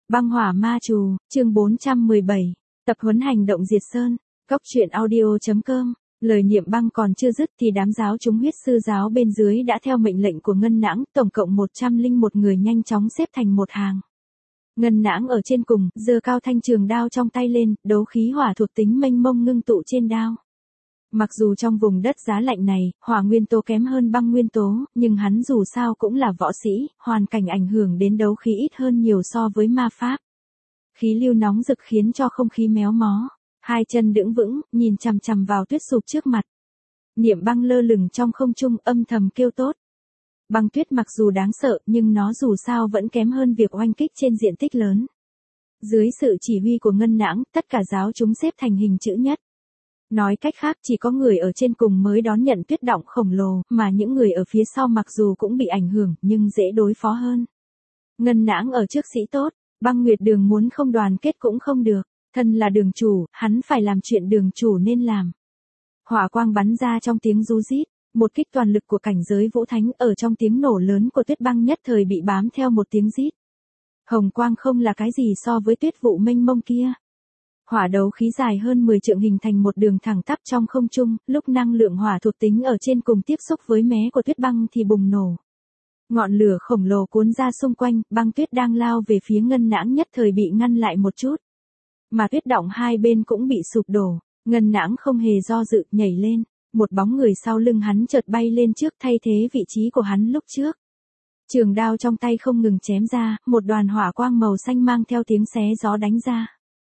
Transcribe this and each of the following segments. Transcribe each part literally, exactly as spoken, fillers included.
Băng hỏa ma trù, chương bốn trăm mười bảy, tập huấn hành động diệt sơn, góc truyện audio chấm com. Lời niệm băng còn chưa dứt thì đám giáo chúng huyết sư giáo bên dưới đã theo mệnh lệnh của Ngân Nãng, tổng cộng một trăm lẻ một người nhanh chóng xếp thành một hàng. Ngân Nãng ở trên cùng, giơ cao thanh trường đao trong tay lên, đấu khí hỏa thuộc tính mênh mông ngưng tụ trên đao. Mặc dù trong vùng đất giá lạnh này, hỏa nguyên tố kém hơn băng nguyên tố, nhưng hắn dù sao cũng là võ sĩ, hoàn cảnh ảnh hưởng đến đấu khí ít hơn nhiều so với ma pháp. Khí lưu nóng rực khiến cho không khí méo mó, hai chân đứng vững, nhìn chằm chằm vào tuyết sụp trước mặt. Niệm băng lơ lửng trong không trung âm thầm kêu tốt. Băng tuyết mặc dù đáng sợ nhưng nó dù sao vẫn kém hơn việc oanh kích trên diện tích lớn. Dưới sự chỉ huy của Ngân Nãng, tất cả giáo chúng xếp thành hình chữ nhất. Nói cách khác chỉ có người ở trên cùng mới đón nhận tuyết động khổng lồ, mà những người ở phía sau mặc dù cũng bị ảnh hưởng nhưng dễ đối phó hơn. Ngân Nãng ở trước sĩ tốt, Băng Nguyệt Đường muốn không đoàn kết cũng không được, thân là đường chủ, hắn phải làm chuyện đường chủ nên làm. Hỏa quang bắn ra trong tiếng ru rít, một kích toàn lực của cảnh giới vũ thánh ở trong tiếng nổ lớn của tuyết băng nhất thời bị bám theo một tiếng rít. Hồng quang không là cái gì so với tuyết vụ mênh mông kia. Hỏa đấu khí dài hơn mười trượng hình thành một đường thẳng tắp trong không trung, lúc năng lượng hỏa thuộc tính ở trên cùng tiếp xúc với mé của tuyết băng thì bùng nổ. Ngọn lửa khổng lồ cuốn ra xung quanh, băng tuyết đang lao về phía Ngân Nãng nhất thời bị ngăn lại một chút. Mà tuyết động hai bên cũng bị sụp đổ, Ngân Nãng không hề do dự, nhảy lên, một bóng người sau lưng hắn chợt bay lên trước thay thế vị trí của hắn lúc trước. Trường đao trong tay không ngừng chém ra, một đoàn hỏa quang màu xanh mang theo tiếng xé gió đánh ra.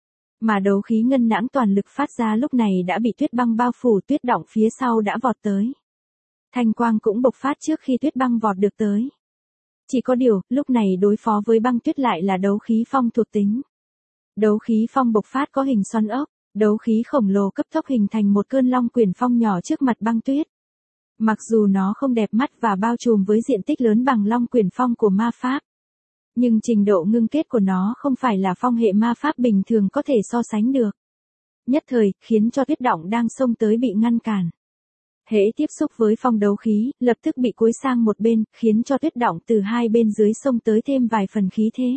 Mà đấu khí Ngân Nãng toàn lực phát ra lúc này đã bị tuyết băng bao phủ, tuyết động phía sau đã vọt tới. Thanh quang cũng bộc phát trước khi tuyết băng vọt được tới. Chỉ có điều, lúc này đối phó với băng tuyết lại là đấu khí phong thuộc tính. Đấu khí phong bộc phát có hình xoắn ốc, đấu khí khổng lồ cấp tốc hình thành một cơn long quyển phong nhỏ trước mặt băng tuyết. Mặc dù nó không đẹp mắt và bao trùm với diện tích lớn bằng long quyển phong của ma pháp, nhưng trình độ ngưng kết của nó không phải là phong hệ ma pháp bình thường có thể so sánh được. Nhất thời, khiến cho tuyết động đang xông tới bị ngăn cản. Hễ tiếp xúc với phong đấu khí, lập tức bị cúi sang một bên, khiến cho tuyết động từ hai bên dưới xông tới thêm vài phần khí thế.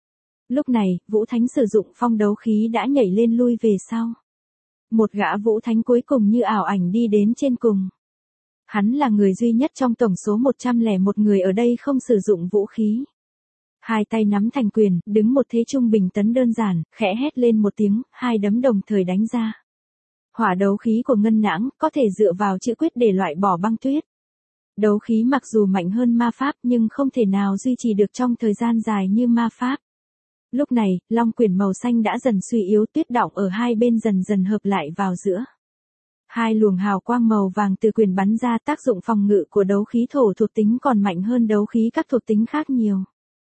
Lúc này, Vũ Thánh sử dụng phong đấu khí đã nhảy lên lui về sau. Một gã Vũ Thánh cuối cùng như ảo ảnh đi đến trên cùng. Hắn là người duy nhất trong tổng số một trăm lẻ một người ở đây không sử dụng vũ khí. Hai tay nắm thành quyền, đứng một thế trung bình tấn đơn giản, khẽ hét lên một tiếng, hai đấm đồng thời đánh ra. Hỏa đấu khí của Ngân Nãng có thể dựa vào chữ quyết để loại bỏ băng tuyết. Đấu khí mặc dù mạnh hơn ma pháp nhưng không thể nào duy trì được trong thời gian dài như ma pháp. Lúc này, long quyển màu xanh đã dần suy yếu, tuyết động ở hai bên dần dần hợp lại vào giữa. Hai luồng hào quang màu vàng từ quyền bắn ra, tác dụng phòng ngự của đấu khí thổ thuộc tính còn mạnh hơn đấu khí các thuộc tính khác nhiều.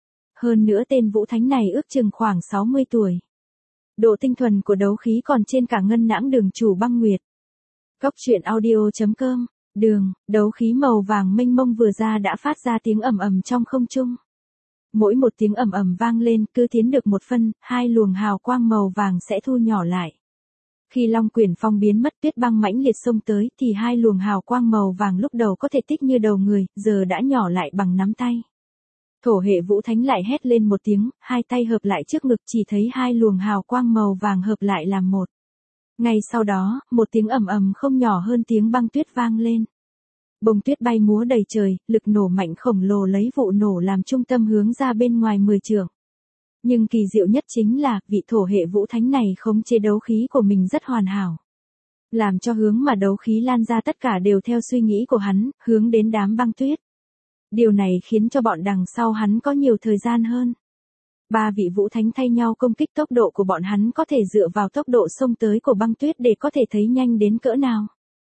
Hơn nữa tên Vũ Thánh này ước chừng khoảng sáu mươi tuổi. Độ tinh thuần của đấu khí còn trên cả Ngân Nãng đường chủ Băng Nguyệt. Góc truyện audio chấm com, đường, đấu khí màu vàng mênh mông vừa ra đã phát ra tiếng ầm ầm trong không trung. Mỗi một tiếng ầm ầm vang lên, cứ tiến được một phân, hai luồng hào quang màu vàng sẽ thu nhỏ lại. Khi long quyển phong biến mất, tuyết băng mãnh liệt xông tới, thì hai luồng hào quang màu vàng lúc đầu có thể tích như đầu người, giờ đã nhỏ lại bằng nắm tay. Thổ hệ Vũ Thánh lại hét lên một tiếng, hai tay hợp lại trước ngực, chỉ thấy hai luồng hào quang màu vàng hợp lại làm một. Ngay sau đó, một tiếng ầm ầm không nhỏ hơn tiếng băng tuyết vang lên. Bông tuyết bay múa đầy trời, lực nổ mạnh khổng lồ lấy vụ nổ làm trung tâm hướng ra bên ngoài mười trượng. Nhưng kỳ diệu nhất chính là, vị thổ hệ Vũ Thánh này khống chế đấu khí của mình rất hoàn hảo. Làm cho hướng mà đấu khí lan ra tất cả đều theo suy nghĩ của hắn, hướng đến đám băng tuyết. Điều này khiến cho bọn đằng sau hắn có nhiều thời gian hơn. Ba vị Vũ Thánh thay nhau công kích, tốc độ của bọn hắn có thể dựa vào tốc độ xông tới của băng tuyết để có thể thấy nhanh đến cỡ nào.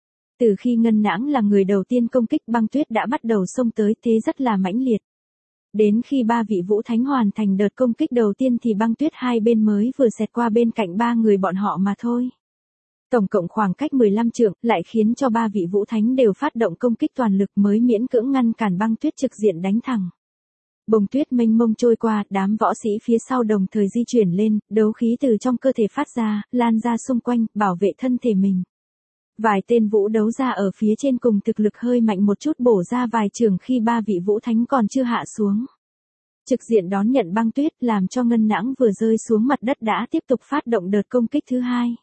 Từ khi Ngân Nãng là người đầu tiên công kích, băng tuyết đã bắt đầu xông tới, thế rất là mãnh liệt. Đến khi ba vị Vũ Thánh hoàn thành đợt công kích đầu tiên thì băng tuyết hai bên mới vừa xẹt qua bên cạnh ba người bọn họ mà thôi. Tổng cộng khoảng cách mười lăm trượng, lại khiến cho ba vị Vũ Thánh đều phát động công kích toàn lực mới miễn cưỡng ngăn cản băng tuyết trực diện đánh thẳng. Bông tuyết mênh mông trôi qua, đám võ sĩ phía sau đồng thời di chuyển lên, đấu khí từ trong cơ thể phát ra, lan ra xung quanh, bảo vệ thân thể mình. Vài tên vũ đấu ra ở phía trên cùng thực lực hơi mạnh một chút bổ ra vài trường khi ba vị Vũ Thánh còn chưa hạ xuống. Trực diện đón nhận băng tuyết làm cho ngân nãng vừa rơi xuống mặt đất đã tiếp tục phát động đợt công kích thứ hai.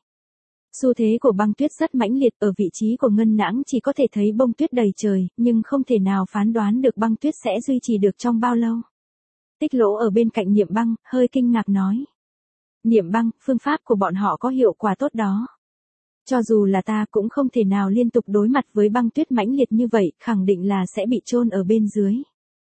Xu thế của băng tuyết rất mãnh liệt, ở vị trí của ngân nãng chỉ có thể thấy bông tuyết đầy trời, nhưng không thể nào phán đoán được băng tuyết sẽ duy trì được trong bao lâu. Tích Lỗ ở bên cạnh Niệm Băng, hơi kinh ngạc nói. Niệm Băng, phương pháp của bọn họ có hiệu quả tốt đó. Cho dù là ta cũng không thể nào liên tục đối mặt với băng tuyết mãnh liệt như vậy, khẳng định là sẽ bị chôn ở bên dưới.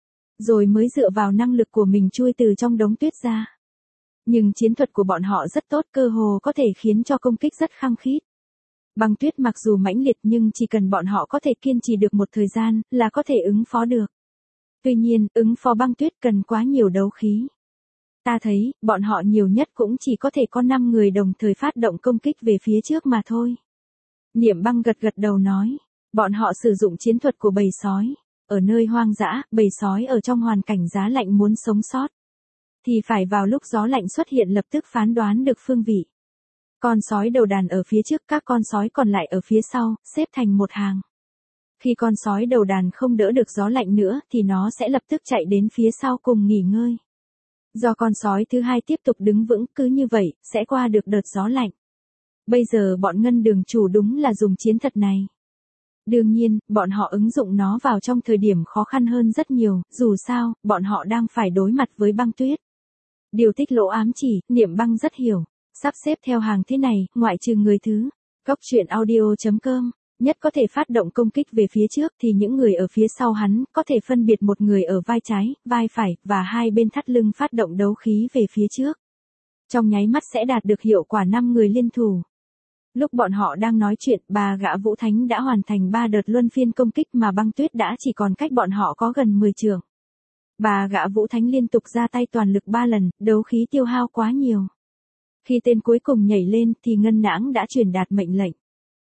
Rồi mới dựa vào năng lực của mình chui từ trong đống tuyết ra. Nhưng chiến thuật của bọn họ rất tốt, cơ hồ có thể khiến cho công kích rất khăng khít. Băng tuyết mặc dù mãnh liệt nhưng chỉ cần bọn họ có thể kiên trì được một thời gian, là có thể ứng phó được. Tuy nhiên, ứng phó băng tuyết cần quá nhiều đấu khí. Ta thấy, bọn họ nhiều nhất cũng chỉ có thể có năm người đồng thời phát động công kích về phía trước mà thôi. Niệm Băng gật gật đầu nói, bọn họ sử dụng chiến thuật của bầy sói. Ở nơi hoang dã, bầy sói ở trong hoàn cảnh giá lạnh muốn sống sót, thì phải vào lúc gió lạnh xuất hiện lập tức phán đoán được phương vị. Con sói đầu đàn ở phía trước, các con sói còn lại ở phía sau, xếp thành một hàng. Khi con sói đầu đàn không đỡ được gió lạnh nữa thì nó sẽ lập tức chạy đến phía sau cùng nghỉ ngơi. Do con sói thứ hai tiếp tục đứng vững, cứ như vậy, sẽ qua được đợt gió lạnh. Bây giờ bọn Ngân Đường chủ đúng là dùng chiến thuật này. Đương nhiên, bọn họ ứng dụng nó vào trong thời điểm khó khăn hơn rất nhiều, dù sao, bọn họ đang phải đối mặt với băng tuyết. Điều Tích Lỗ ám chỉ, Niệm Băng rất hiểu, sắp xếp theo hàng thế này, ngoại trừ người thứ, góc truyện audio chấm com, nhất có thể phát động công kích về phía trước thì những người ở phía sau hắn, có thể phân biệt một người ở vai trái, vai phải, và hai bên thắt lưng phát động đấu khí về phía trước. Trong nháy mắt sẽ đạt được hiệu quả năm người liên thủ. Lúc bọn họ đang nói chuyện, ba gã Vũ Thánh đã hoàn thành ba đợt luân phiên công kích mà băng tuyết đã chỉ còn cách bọn họ có gần mười trượng. Ba gã Vũ Thánh liên tục ra tay toàn lực ba lần, đấu khí tiêu hao quá nhiều. Khi tên cuối cùng nhảy lên thì Ngân Nãng đã truyền đạt mệnh lệnh.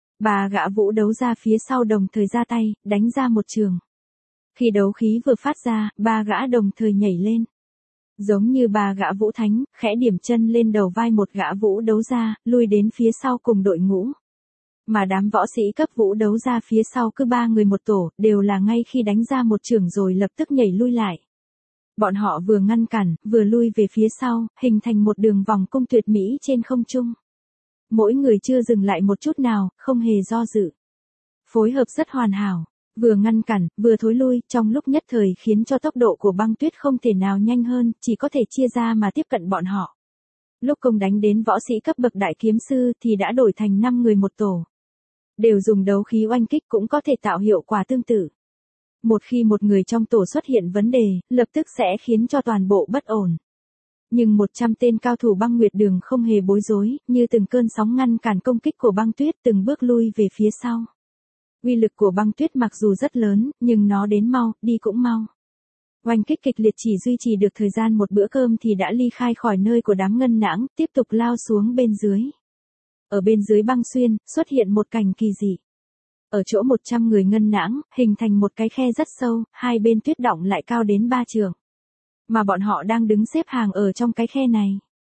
Ba gã Vũ đấu ra phía sau đồng thời ra tay, đánh ra một trường. Khi đấu khí vừa phát ra, ba gã đồng thời nhảy lên. Giống như ba gã Vũ Thánh, khẽ điểm chân lên đầu vai một gã Vũ đấu ra, lui đến phía sau cùng đội ngũ. Mà đám võ sĩ cấp Vũ đấu ra phía sau cứ ba người một tổ, đều là ngay khi đánh ra một chưởng rồi lập tức nhảy lui lại. Bọn họ vừa ngăn cản, vừa lui về phía sau, hình thành một đường vòng cung tuyệt mỹ trên không trung. Mỗi người chưa dừng lại một chút nào, không hề do dự. Phối hợp rất hoàn hảo. Vừa ngăn cản, vừa thối lui, trong lúc nhất thời khiến cho tốc độ của băng tuyết không thể nào nhanh hơn, chỉ có thể chia ra mà tiếp cận bọn họ. Lúc công đánh đến võ sĩ cấp bậc đại kiếm sư thì đã đổi thành năm người một tổ. Đều dùng đấu khí oanh kích cũng có thể tạo hiệu quả tương tự. Một khi một người trong tổ xuất hiện vấn đề, lập tức sẽ khiến cho toàn bộ bất ổn. Nhưng một trăm tên cao thủ băng nguyệt đường không hề bối rối, như từng cơn sóng ngăn cản công kích của băng tuyết từng bước lui về phía sau. Uy lực của băng tuyết mặc dù rất lớn, nhưng nó đến mau, đi cũng mau. Oanh kích kịch liệt chỉ duy trì được thời gian một bữa cơm thì đã ly khai khỏi nơi của đám Ngân Nãng, tiếp tục lao xuống bên dưới. Ở bên dưới băng xuyên, xuất hiện một cảnh kỳ dị. Ở chỗ một trăm người Ngân Nãng, hình thành một cái khe rất sâu, hai bên tuyết đọng lại cao đến ba trượng. Mà bọn họ đang đứng xếp hàng ở trong cái khe này.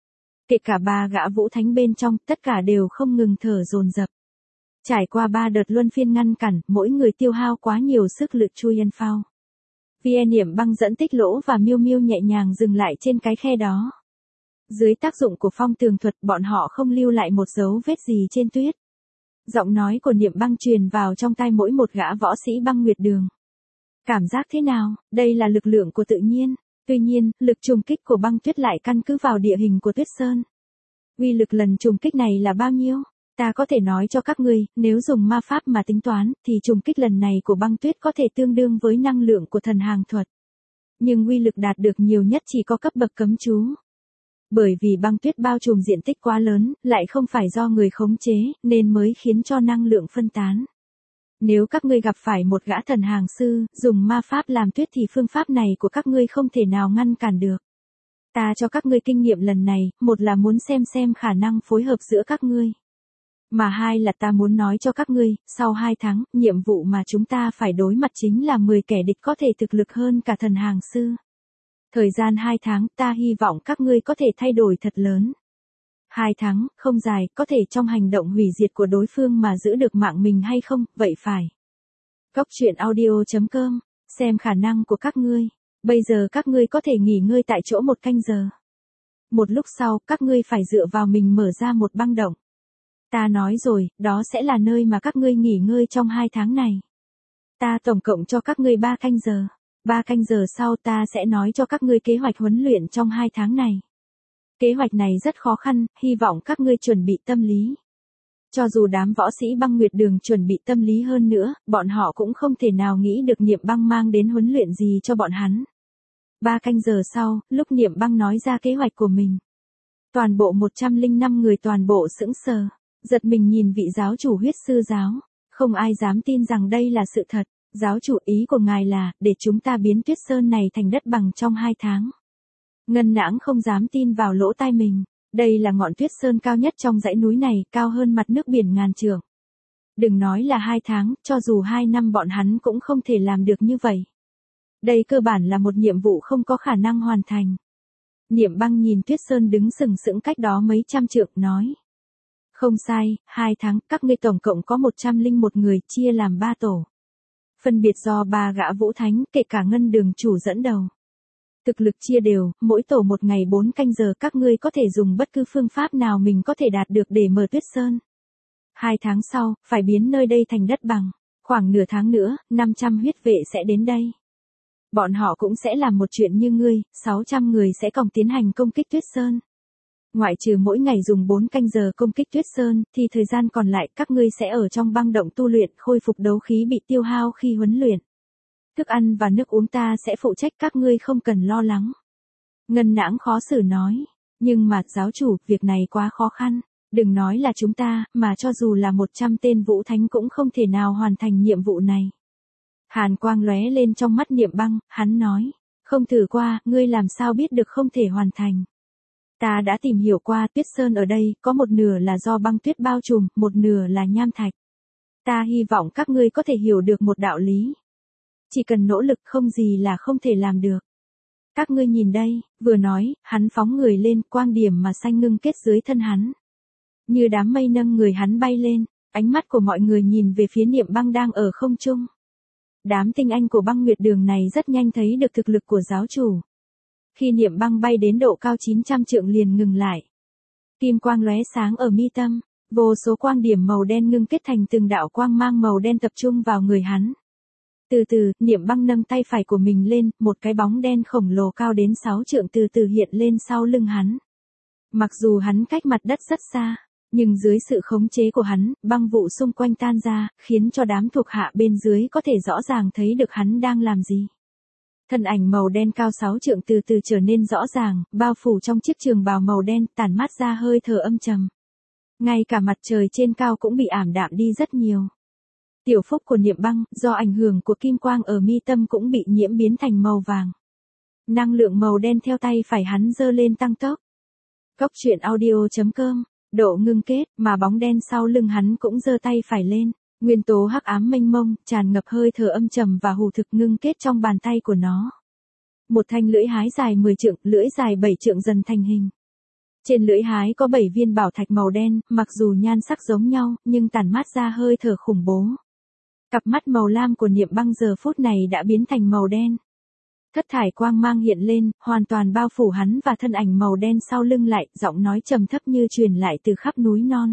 Kể cả ba gã Vũ Thánh bên trong, tất cả đều không ngừng thở dồn dập. Trải qua ba đợt luân phiên ngăn cản, mỗi người tiêu hao quá nhiều sức lực chui yên phao. Viên Niệm Băng dẫn Tích Lỗ và Miêu Miêu nhẹ nhàng dừng lại trên cái khe đó. Dưới tác dụng của phong tường thuật, bọn họ không lưu lại một dấu vết gì trên tuyết. Giọng nói của Niệm Băng truyền vào trong tai mỗi một gã võ sĩ băng nguyệt đường. Cảm giác thế nào? Đây là lực lượng của tự nhiên. Tuy nhiên, lực trùng kích của băng tuyết lại căn cứ vào địa hình của tuyết sơn. Uy lực lần trùng kích này là bao nhiêu? Ta có thể nói cho các ngươi, nếu dùng ma pháp mà tính toán, thì trùng kích lần này của băng tuyết có thể tương đương với năng lượng của thần hàng thuật. Nhưng uy lực đạt được nhiều nhất chỉ có cấp bậc cấm chú. Bởi vì băng tuyết bao trùm diện tích quá lớn, lại không phải do người khống chế, nên mới khiến cho năng lượng phân tán. Nếu các ngươi gặp phải một gã thần hàng sư, dùng ma pháp làm tuyết thì phương pháp này của các ngươi không thể nào ngăn cản được. Ta cho các ngươi kinh nghiệm lần này, một là muốn xem xem khả năng phối hợp giữa các ngươi. Mà hai là ta muốn nói cho các ngươi, sau hai tháng, nhiệm vụ mà chúng ta phải đối mặt chính là mười kẻ địch có thể thực lực hơn cả thần hàng sư. Thời gian hai tháng, ta hy vọng các ngươi có thể thay đổi thật lớn. Hai tháng, không dài, có thể trong hành động hủy diệt của đối phương mà giữ được mạng mình hay không, vậy phải. Góc truyện audio chấm com, xem khả năng của các ngươi. Bây giờ các ngươi có thể nghỉ ngơi tại chỗ một canh giờ. Một lúc sau, các ngươi phải dựa vào mình mở ra một băng động. Ta nói rồi, đó sẽ là nơi mà các ngươi nghỉ ngơi trong hai tháng này. Ta tổng cộng cho các ngươi ba canh giờ. Ba canh giờ sau ta sẽ nói cho các ngươi kế hoạch huấn luyện trong hai tháng này. Kế hoạch này rất khó khăn, hy vọng các ngươi chuẩn bị tâm lý. Cho dù đám võ sĩ băng nguyệt đường chuẩn bị tâm lý hơn nữa, bọn họ cũng không thể nào nghĩ được Niệm Băng mang đến huấn luyện gì cho bọn hắn. Ba canh giờ sau, lúc Niệm Băng nói ra kế hoạch của mình. Toàn bộ một trăm lẻ năm người toàn bộ sững sờ, giật mình nhìn vị giáo chủ huyết sư giáo. Không ai dám tin rằng đây là sự thật. Giáo chủ, ý của ngài là, để chúng ta biến Tuyết Sơn này thành đất bằng trong hai tháng. Ngân Nãng không dám tin vào lỗ tai mình. Đây là ngọn Tuyết Sơn cao nhất trong dãy núi này, cao hơn mặt nước biển ngàn trượng. Đừng nói là hai tháng, cho dù hai năm bọn hắn cũng không thể làm được như vậy. Đây cơ bản là một nhiệm vụ không có khả năng hoàn thành. Niệm Băng nhìn Tuyết Sơn đứng sừng sững cách đó mấy trăm trượng, nói. Không sai, hai tháng, các ngươi tổng cộng có một trăm lẻ một người, chia làm ba tổ. Phân biệt do ba gã vũ thánh, kể cả Ngân Đường chủ dẫn đầu. Thực lực chia đều, mỗi tổ một ngày bốn canh giờ, các ngươi có thể dùng bất cứ phương pháp nào mình có thể đạt được để mở Tuyết Sơn. Hai tháng sau, phải biến nơi đây thành đất bằng. Khoảng nửa tháng nữa, năm trăm huyết vệ sẽ đến đây. Bọn họ cũng sẽ làm một chuyện như ngươi, sáu trăm người sẽ cùng tiến hành công kích Tuyết Sơn. Ngoại trừ mỗi ngày dùng bốn canh giờ công kích Tuyết Sơn, thì thời gian còn lại các ngươi sẽ ở trong băng động tu luyện, khôi phục đấu khí bị tiêu hao khi huấn luyện. Thức ăn và nước uống ta sẽ phụ trách, các ngươi không cần lo lắng. Ngân Nãng khó xử nói, nhưng mà giáo chủ, việc này quá khó khăn. Đừng nói là chúng ta, mà cho dù là một trăm tên vũ thánh cũng không thể nào hoàn thành nhiệm vụ này. Hàn quang lóe lên trong mắt Niệm Băng, hắn nói, không thử qua, ngươi làm sao biết được không thể hoàn thành. Ta đã tìm hiểu qua, Tuyết Sơn ở đây, có một nửa là do băng tuyết bao trùm, một nửa là nham thạch. Ta hy vọng các ngươi có thể hiểu được một đạo lý. Chỉ cần nỗ lực không gì là không thể làm được. Các ngươi nhìn đây, vừa nói, hắn phóng người lên, quang điểm mà xanh ngưng kết dưới thân hắn. Như đám mây nâng người hắn bay lên, ánh mắt của mọi người nhìn về phía Niệm Băng đang ở không trung. Đám tinh anh của băng nguyệt đường này rất nhanh thấy được thực lực của giáo chủ. Khi Niệm Băng bay đến độ cao chín trăm trượng liền ngừng lại. Kim quang lóe sáng ở mi tâm, vô số quang điểm màu đen ngưng kết thành từng đạo quang mang màu đen tập trung vào người hắn. Từ từ, Niệm Băng nâng tay phải của mình lên, một cái bóng đen khổng lồ cao đến sáu trượng từ từ hiện lên sau lưng hắn. Mặc dù hắn cách mặt đất rất xa, nhưng dưới sự khống chế của hắn, băng vụ xung quanh tan ra, khiến cho đám thuộc hạ bên dưới có thể rõ ràng thấy được hắn đang làm gì. Thân ảnh màu đen cao sáu trượng từ từ trở nên rõ ràng, bao phủ trong chiếc trường bào màu đen, tản mát ra hơi thở âm trầm. Ngay cả mặt trời trên cao cũng bị ảm đạm đi rất nhiều. Tiểu phúc của Niệm Băng, do ảnh hưởng của kim quang ở mi tâm cũng bị nhiễm biến thành màu vàng. Năng lượng màu đen theo tay phải hắn giơ lên tăng tốc. Cốc truyện audio chấm com, độ ngưng kết, mà bóng đen sau lưng hắn cũng giơ tay phải lên. Nguyên tố hắc ám mênh mông, tràn ngập hơi thở âm trầm và hủ thực ngưng kết trong bàn tay của nó. Một thanh lưỡi hái dài mười trượng, lưỡi dài bảy trượng dần thành hình. Trên lưỡi hái có bảy viên bảo thạch màu đen, mặc dù nhan sắc giống nhau, nhưng tản mát ra hơi thở khủng bố. Cặp mắt màu lam của Niệm Băng giờ phút này đã biến thành màu đen. Thất thải quang mang hiện lên, hoàn toàn bao phủ hắn và thân ảnh màu đen sau lưng lại, giọng nói trầm thấp như truyền lại từ khắp núi non.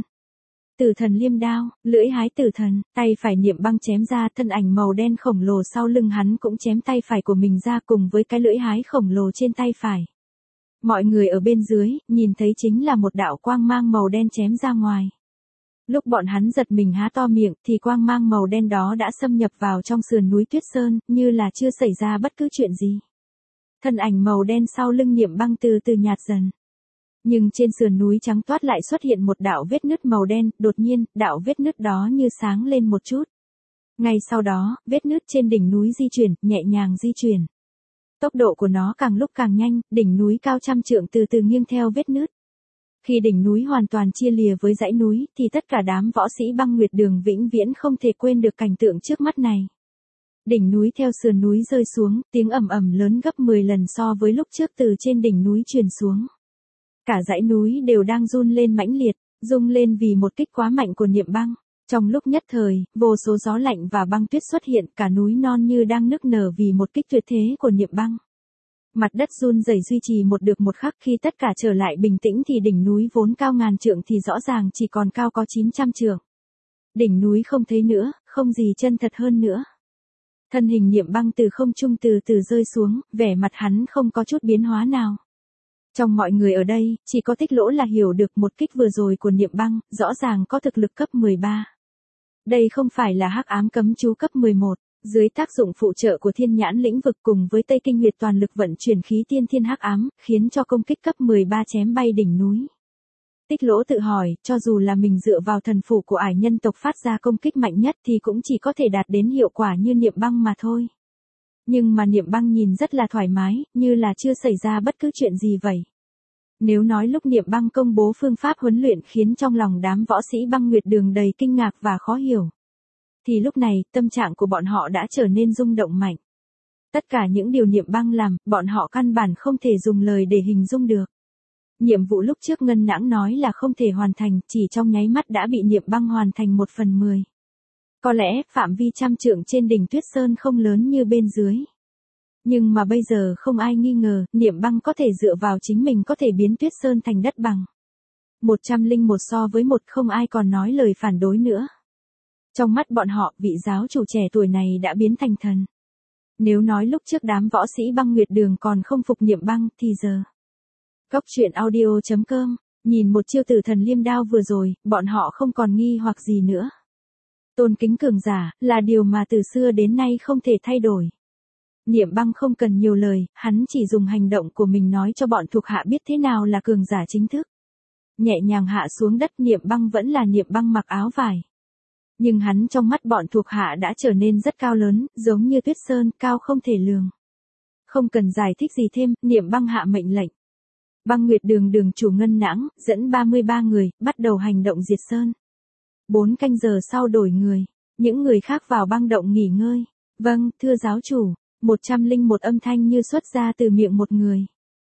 Tử thần liêm đao, lưỡi hái tử thần, tay phải Niệm Băng chém ra, thân ảnh màu đen khổng lồ sau lưng hắn cũng chém tay phải của mình ra cùng với cái lưỡi hái khổng lồ trên tay phải. Mọi người ở bên dưới, nhìn thấy chính là một đạo quang mang màu đen chém ra ngoài. Lúc bọn hắn giật mình há to miệng, thì quang mang màu đen đó đã xâm nhập vào trong sườn núi Tuyết Sơn, như là chưa xảy ra bất cứ chuyện gì. Thân ảnh màu đen sau lưng Niệm Băng từ từ nhạt dần. Nhưng trên sườn núi trắng toát lại xuất hiện một đạo vết nứt màu đen, đột nhiên, đạo vết nứt đó như sáng lên một chút. Ngay sau đó, vết nứt trên đỉnh núi di chuyển, nhẹ nhàng di chuyển. Tốc độ của nó càng lúc càng nhanh, đỉnh núi cao trăm trượng từ từ nghiêng theo vết nứt. Khi đỉnh núi hoàn toàn chia lìa với dãy núi, thì tất cả đám võ sĩ băng nguyệt đường vĩnh viễn không thể quên được cảnh tượng trước mắt này. Đỉnh núi theo sườn núi rơi xuống, tiếng ầm ầm lớn gấp mười lần so với lúc trước từ trên đỉnh núi truyền xuống. Cả dãy núi đều đang run lên mãnh liệt, rung lên vì một kích quá mạnh của Niệm Băng. Trong lúc nhất thời, vô số gió lạnh và băng tuyết xuất hiện, cả núi non như đang nức nở vì một kích tuyệt thế của Niệm Băng. Mặt đất run rẩy duy trì một được một khắc, khi tất cả trở lại bình tĩnh thì đỉnh núi vốn cao ngàn trượng thì rõ ràng chỉ còn cao có chín trăm trượng. Đỉnh núi không thấy nữa, không gì chân thật hơn nữa. Thân hình Niệm Băng từ không trung từ từ rơi xuống, vẻ mặt hắn không có chút biến hóa nào. Trong mọi người ở đây, chỉ có Tích Lỗ là hiểu được một kích vừa rồi của Niệm Băng, rõ ràng có thực lực cấp mười ba. Đây không phải là hắc ám cấm chú cấp mười một, dưới tác dụng phụ trợ của thiên nhãn lĩnh vực cùng với Tây Kinh Huyệt toàn lực vận chuyển khí tiên thiên hắc ám, khiến cho công kích cấp mười ba chém bay đỉnh núi. Tích Lỗ tự hỏi, cho dù là mình dựa vào thần phủ của ải nhân tộc phát ra công kích mạnh nhất thì cũng chỉ có thể đạt đến hiệu quả như Niệm Băng mà thôi. Nhưng mà Niệm Băng nhìn rất là thoải mái, như là chưa xảy ra bất cứ chuyện gì vậy. Nếu nói lúc Niệm Băng công bố phương pháp huấn luyện khiến trong lòng đám võ sĩ Băng Nguyệt Đường đầy kinh ngạc và khó hiểu, thì lúc này, tâm trạng của bọn họ đã trở nên rung động mạnh. Tất cả những điều Niệm Băng làm, bọn họ căn bản không thể dùng lời để hình dung được. Nhiệm vụ lúc trước Ngân Nãng nói là không thể hoàn thành, chỉ trong nháy mắt đã bị Niệm Băng hoàn thành một phần mười. Có lẽ, phạm vi trăm trượng trên đỉnh Tuyết Sơn không lớn như bên dưới. Nhưng mà bây giờ không ai nghi ngờ, Niệm Băng có thể dựa vào chính mình có thể biến Tuyết Sơn thành đất bằng. Một trăm linh một so với một, không ai còn nói lời phản đối nữa. Trong mắt bọn họ, vị giáo chủ trẻ tuổi này đã biến thành thần. Nếu nói lúc trước đám võ sĩ Băng Nguyệt Đường còn không phục Niệm Băng, thì giờ. Góc truyện audio chấm com, nhìn một chiêu tử thần liêm đao vừa rồi, bọn họ không còn nghi hoặc gì nữa. Tôn kính cường giả, là điều mà từ xưa đến nay không thể thay đổi. Niệm Băng không cần nhiều lời, hắn chỉ dùng hành động của mình nói cho bọn thuộc hạ biết thế nào là cường giả chính thức. Nhẹ nhàng hạ xuống đất, Niệm Băng vẫn là Niệm Băng mặc áo vải. Nhưng hắn trong mắt bọn thuộc hạ đã trở nên rất cao lớn, giống như Tuyết Sơn, cao không thể lường. Không cần giải thích gì thêm, Niệm Băng hạ mệnh lệnh. Băng Nguyệt Đường đường chủ Ngân Nãng, dẫn ba mươi ba người, bắt đầu hành động diệt sơn. Bốn canh giờ sau đổi người, những người khác vào băng động nghỉ ngơi. Vâng, thưa giáo chủ, một trăm linh một âm thanh như xuất ra từ miệng một người.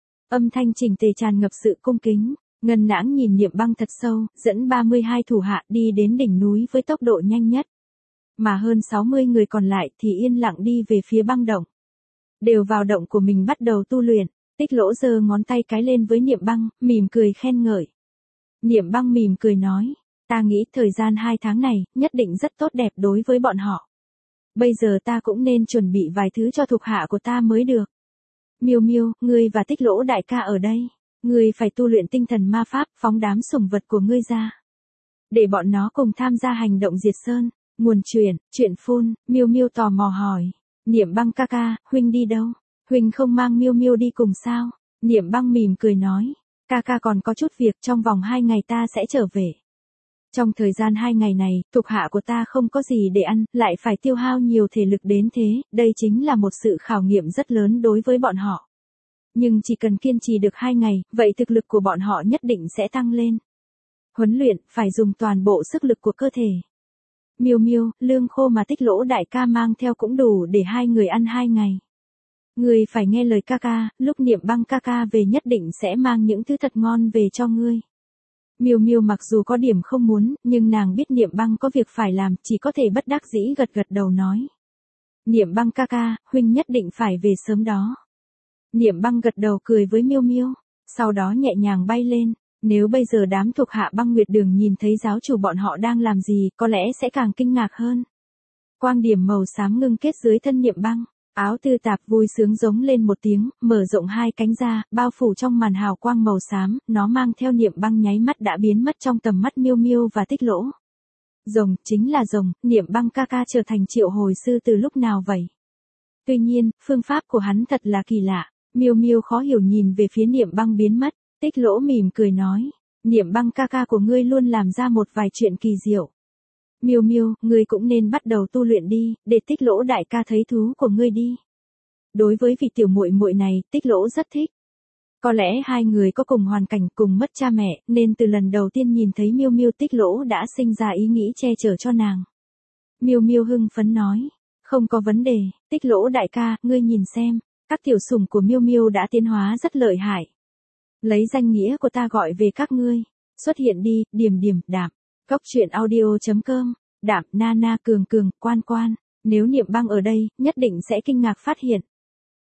Âm thanh chỉnh tề tràn ngập sự cung kính. Ngân Nãng nhìn Niệm Băng thật sâu, dẫn ba mươi hai thủ hạ đi đến đỉnh núi với tốc độ nhanh nhất. Mà hơn sáu mươi người còn lại thì yên lặng đi về phía băng động. Đều vào động của mình bắt đầu tu luyện. Tích Lỗ giơ ngón tay cái lên với Niệm Băng, mỉm cười khen ngợi. Niệm Băng mỉm cười nói, ta nghĩ thời gian hai tháng này, nhất định rất tốt đẹp đối với bọn họ. Bây giờ ta cũng nên chuẩn bị vài thứ cho thuộc hạ của ta mới được. Miêu Miêu, ngươi và Tích Lỗ đại ca ở đây. Ngươi phải tu luyện tinh thần ma pháp, phóng đám sủng vật của ngươi ra. Để bọn nó cùng tham gia hành động diệt sơn. Nguồn truyền, chuyện phun, Miêu Miêu tò mò hỏi. Niệm Băng ca ca, huynh đi đâu? Huynh không mang Miêu Miêu đi cùng sao? Niệm Băng mỉm cười nói. Ca ca còn có chút việc, trong vòng hai ngày ta sẽ trở về. Trong thời gian hai ngày này, thuộc hạ của ta không có gì để ăn, lại phải tiêu hao nhiều thể lực đến thế, đây chính là một sự khảo nghiệm rất lớn đối với bọn họ. Nhưng chỉ cần kiên trì được hai ngày, vậy thực lực của bọn họ nhất định sẽ tăng lên. Huấn luyện, phải dùng toàn bộ sức lực của cơ thể. Miêu Miêu, lương khô mà Tích Lỗ đại ca mang theo cũng đủ để hai người ăn hai ngày. Ngươi phải nghe lời ca ca, lúc Niệm Băng ca ca về nhất định sẽ mang những thứ thật ngon về cho ngươi. Miêu Miêu mặc dù có điểm không muốn, nhưng nàng biết Niệm Băng có việc phải làm, chỉ có thể bất đắc dĩ gật gật đầu nói. Niệm Băng ca ca, huynh nhất định phải về sớm đó. Niệm Băng gật đầu cười với Miêu Miêu, sau đó nhẹ nhàng bay lên. Nếu bây giờ đám thuộc hạ Băng Nguyệt Đường nhìn thấy giáo chủ bọn họ đang làm gì, có lẽ sẽ càng kinh ngạc hơn. Quang điểm màu xám ngưng kết dưới thân Niệm Băng, áo tư tạp vui sướng giống lên một tiếng, mở rộng hai cánh ra, bao phủ trong màn hào quang màu xám, nó mang theo Niệm Băng nháy mắt đã biến mất trong tầm mắt Miêu Miêu và Tích Lỗ. Rồng, chính là rồng, Niệm Băng ca ca trở thành triệu hồi sư từ lúc nào vậy? Tuy nhiên, phương pháp của hắn thật là kỳ lạ. Miêu Miêu khó hiểu nhìn về phía Niệm Băng biến mất. Tích Lỗ mỉm cười nói, Niệm Băng ca ca của ngươi luôn làm ra một vài chuyện kỳ diệu. Miêu Miêu, ngươi cũng nên bắt đầu tu luyện đi, để Tích Lỗ đại ca thấy thú của ngươi đi. Đối với vị tiểu muội muội này, Tích Lỗ rất thích. Có lẽ hai người có cùng hoàn cảnh, cùng mất cha mẹ, nên từ lần đầu tiên nhìn thấy Miêu Miêu, Tích Lỗ đã sinh ra ý nghĩ che chở cho nàng. Miêu Miêu hưng phấn nói, không có vấn đề, Tích Lỗ đại ca, ngươi nhìn xem, các tiểu sủng của Miêu Miêu đã tiến hóa rất lợi hại. Lấy danh nghĩa của ta gọi về các ngươi. Xuất hiện đi, Điềm Điềm, Đạm. Góc truyện audio chấm com. Đạm, Nana, Cường Cường, Quan Quan. Nếu Niệm Băng ở đây, nhất định sẽ kinh ngạc phát hiện.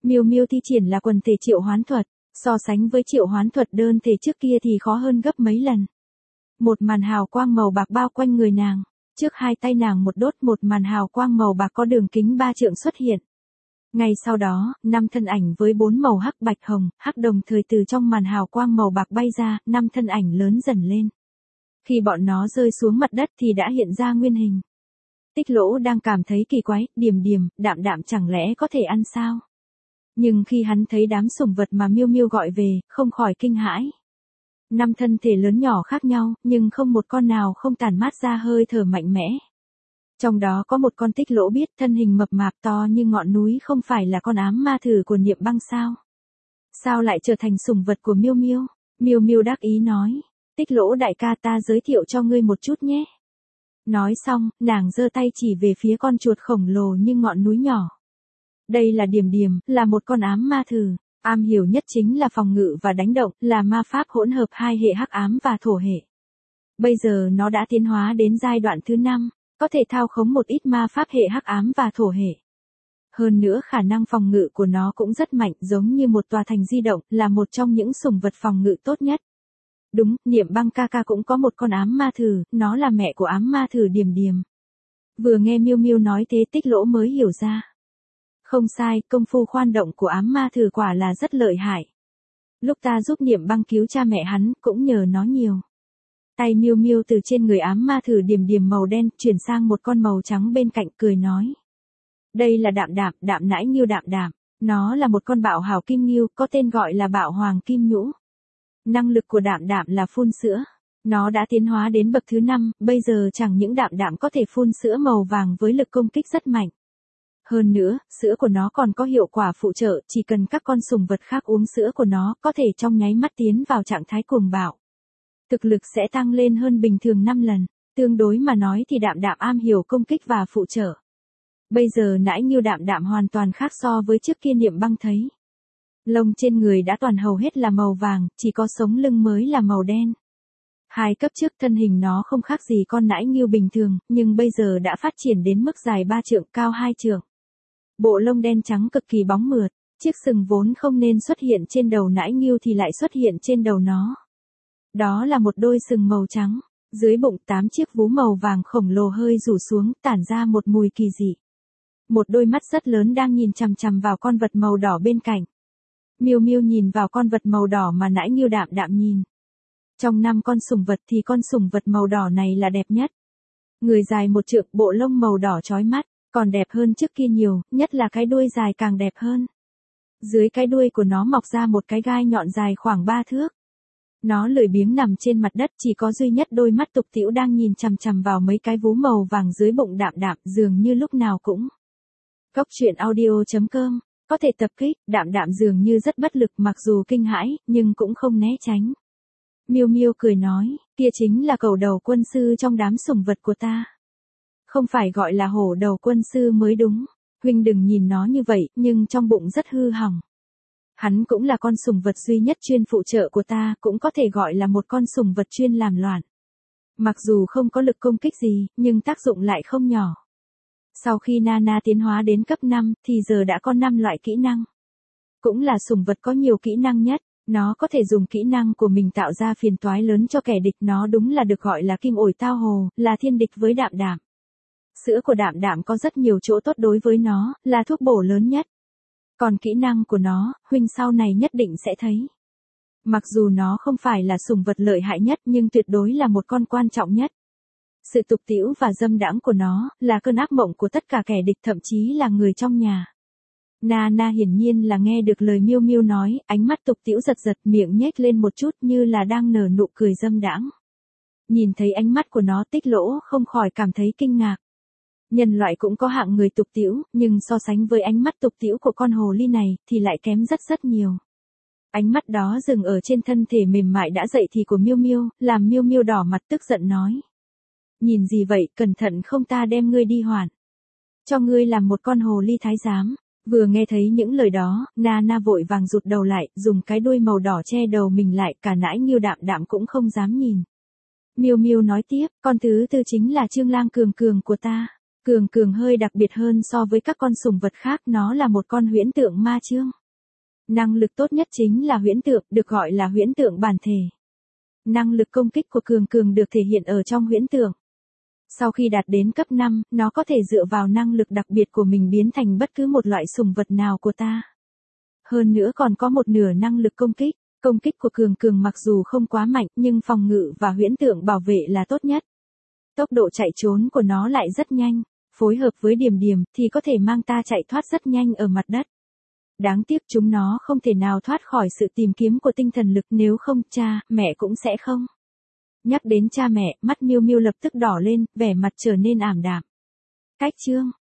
Miêu Miêu thi triển là quần thể triệu hoán thuật, so sánh với triệu hoán thuật đơn thể trước kia thì khó hơn gấp mấy lần. Một màn hào quang màu bạc bao quanh người nàng, trước hai tay nàng một đốt một màn hào quang màu bạc có đường kính ba trượng xuất hiện. Ngay sau đó, năm thân ảnh với bốn màu hắc bạch hồng, hắc đồng thời từ trong màn hào quang màu bạc bay ra, năm thân ảnh lớn dần lên. Khi bọn nó rơi xuống mặt đất thì đã hiện ra nguyên hình. Tích Lỗ đang cảm thấy kỳ quái, Điềm Điềm, Đạm Đạm chẳng lẽ có thể ăn sao? Nhưng khi hắn thấy đám sủng vật mà Miêu Miêu gọi về, không khỏi kinh hãi. Năm thân thể lớn nhỏ khác nhau, nhưng không một con nào không tản mát ra hơi thở mạnh mẽ. Trong đó có một con Tích Lỗ biết thân hình mập mạp to như ngọn núi không phải là con ám ma thử của Niệm Băng sao? Sao lại trở thành sủng vật của Miêu Miêu? Miêu Miêu đắc ý nói, Tích Lỗ đại ca ta giới thiệu cho ngươi một chút nhé. Nói xong, nàng giơ tay chỉ về phía con chuột khổng lồ như ngọn núi nhỏ. Đây là Điềm Điềm, là một con ám ma thử, am hiểu nhất chính là phòng ngự và đánh động, là ma pháp hỗn hợp hai hệ hắc ám và thổ hệ. Bây giờ nó đã tiến hóa đến giai đoạn thứ năm, có thể thao khống một ít ma pháp hệ hắc ám và thổ hệ. Hơn nữa khả năng phòng ngự của nó cũng rất mạnh, giống như một tòa thành di động, là một trong những sủng vật phòng ngự tốt nhất. Đúng, Niệm Băng ca ca cũng có một con ám ma thử, nó là mẹ của ám ma thử Điềm Điềm. Vừa nghe Miêu Miêu nói thế Tích Lỗ mới hiểu ra. Không sai, công phu khoan động của ám ma thử quả là rất lợi hại. Lúc ta giúp Niệm Băng cứu cha mẹ hắn, cũng nhờ nó nhiều. Tay Miêu Miêu từ trên người ám ma thử Điềm Điềm màu đen, chuyển sang một con màu trắng bên cạnh, cười nói. Đây là Đạm Đạm, Đạm Nãi Nghiêu Đạm Đạm. Nó là một con bạo hào kim nghiêu, có tên gọi là bạo hoàng kim nhũ. Năng lực của Đạm Đạm là phun sữa. Nó đã tiến hóa đến bậc thứ năm, bây giờ chẳng những Đạm Đạm có thể phun sữa màu vàng với lực công kích rất mạnh. Hơn nữa, sữa của nó còn có hiệu quả phụ trợ, chỉ cần các con sủng vật khác uống sữa của nó, có thể trong nháy mắt tiến vào trạng thái cuồng bạo. Thực lực sẽ tăng lên hơn bình thường năm lần, tương đối mà nói thì Đạm Đạm am hiểu công kích và phụ trợ. Bây giờ Nãi Nghiêu Đạm Đạm hoàn toàn khác so với trước kia Niệm Băng thấy. Lông trên người đã toàn hầu hết là màu vàng, chỉ có sống lưng mới là màu đen. Hai cấp trước thân hình nó không khác gì con nãi nghiêu bình thường, nhưng bây giờ đã phát triển đến mức dài ba trượng, cao hai trượng. Bộ lông đen trắng cực kỳ bóng mượt, chiếc sừng vốn không nên xuất hiện trên đầu nãi nghiêu thì lại xuất hiện trên đầu nó. Đó là một đôi sừng màu trắng, dưới bụng tám chiếc vú màu vàng khổng lồ hơi rủ xuống, tản ra một mùi kỳ dị. Một đôi mắt rất lớn đang nhìn chằm chằm vào con vật màu đỏ bên cạnh. Miêu Miêu nhìn vào con vật màu đỏ mà Nãi Nghiêu Đạm Đạm nhìn. Trong năm con sủng vật thì con sủng vật màu đỏ này là đẹp nhất. Người dài một trượng, bộ lông màu đỏ chói mắt, còn đẹp hơn trước kia nhiều, nhất là cái đuôi dài càng đẹp hơn. Dưới cái đuôi của nó mọc ra một cái gai nhọn dài khoảng ba thước. Nó lười biếng nằm trên mặt đất, chỉ có duy nhất đôi mắt tục tĩu đang nhìn chằm chằm vào mấy cái vú màu vàng dưới bụng Đạm Đạm, dường như lúc nào cũng. Cốc truyện audio chấm com có thể tập kích, Đạm Đạm dường như rất bất lực, mặc dù kinh hãi, nhưng cũng không né tránh. Miêu Miêu cười nói, kia chính là cẩu đầu quân sư trong đám sủng vật của ta. Không phải gọi là hổ đầu quân sư mới đúng, huynh đừng nhìn nó như vậy, nhưng trong bụng rất hư hỏng. Hắn cũng là con sủng vật duy nhất chuyên phụ trợ của ta, cũng có thể gọi là một con sủng vật chuyên làm loạn. Mặc dù không có lực công kích gì, nhưng tác dụng lại không nhỏ. Sau khi Nana tiến hóa đến cấp năm, thì giờ đã có năm loại kỹ năng. Cũng là sủng vật có nhiều kỹ năng nhất, nó có thể dùng kỹ năng của mình tạo ra phiền toái lớn cho kẻ địch, nó đúng là được gọi là kim ổi tao hồ, là thiên địch với Đạm Đạm. Sữa của Đạm Đạm có rất nhiều chỗ tốt đối với nó, là thuốc bổ lớn nhất. Còn kỹ năng của nó, huynh sau này nhất định sẽ thấy. Mặc dù nó không phải là sủng vật lợi hại nhất nhưng tuyệt đối là một con quan trọng nhất. Sự tục tĩu và dâm đãng của nó, là cơn ác mộng của tất cả kẻ địch, thậm chí là người trong nhà. Nana hiển nhiên là nghe được lời Miêu Miêu nói, ánh mắt tục tĩu giật giật, miệng nhếch lên một chút như là đang nở nụ cười dâm đãng. Nhìn thấy ánh mắt của nó, Tích Lỗ không khỏi cảm thấy kinh ngạc. Nhân loại cũng có hạng người tục tĩu, nhưng so sánh với ánh mắt tục tĩu của con hồ ly này, thì lại kém rất rất nhiều. Ánh mắt đó dừng ở trên thân thể mềm mại đã dậy thì của Miêu Miêu, làm Miêu Miêu đỏ mặt tức giận nói. Nhìn gì vậy, cẩn thận không ta đem ngươi đi hoạn. Cho ngươi làm một con hồ ly thái giám. Vừa nghe thấy những lời đó, Nana vội vàng rụt đầu lại, dùng cái đuôi màu đỏ che đầu mình lại, cả Nãi Nghiêu Đạm Đạm cũng không dám nhìn. Miêu Miêu nói tiếp, con thứ tư chính là Trương Lang Cường Cường của ta. Cường Cường hơi đặc biệt hơn so với các con sủng vật khác, nó là một con huyễn tượng ma chương. Năng lực tốt nhất chính là huyễn tượng, được gọi là huyễn tượng bản thể. Năng lực công kích của Cường Cường được thể hiện ở trong huyễn tượng. Sau khi đạt đến cấp năm, nó có thể dựa vào năng lực đặc biệt của mình biến thành bất cứ một loại sủng vật nào của ta. Hơn nữa còn có một nửa năng lực công kích. Công kích của Cường Cường mặc dù không quá mạnh nhưng phòng ngự và huyễn tượng bảo vệ là tốt nhất. Tốc độ chạy trốn của nó lại rất nhanh, phối hợp với Điềm Điềm thì có thể mang ta chạy thoát rất nhanh ở mặt đất. Đáng tiếc chúng nó không thể nào thoát khỏi sự tìm kiếm của tinh thần lực, nếu không cha, mẹ cũng sẽ không. Nhắc đến cha mẹ, mắt Miu Miu lập tức đỏ lên, vẻ mặt trở nên ảm đạm. Cách chương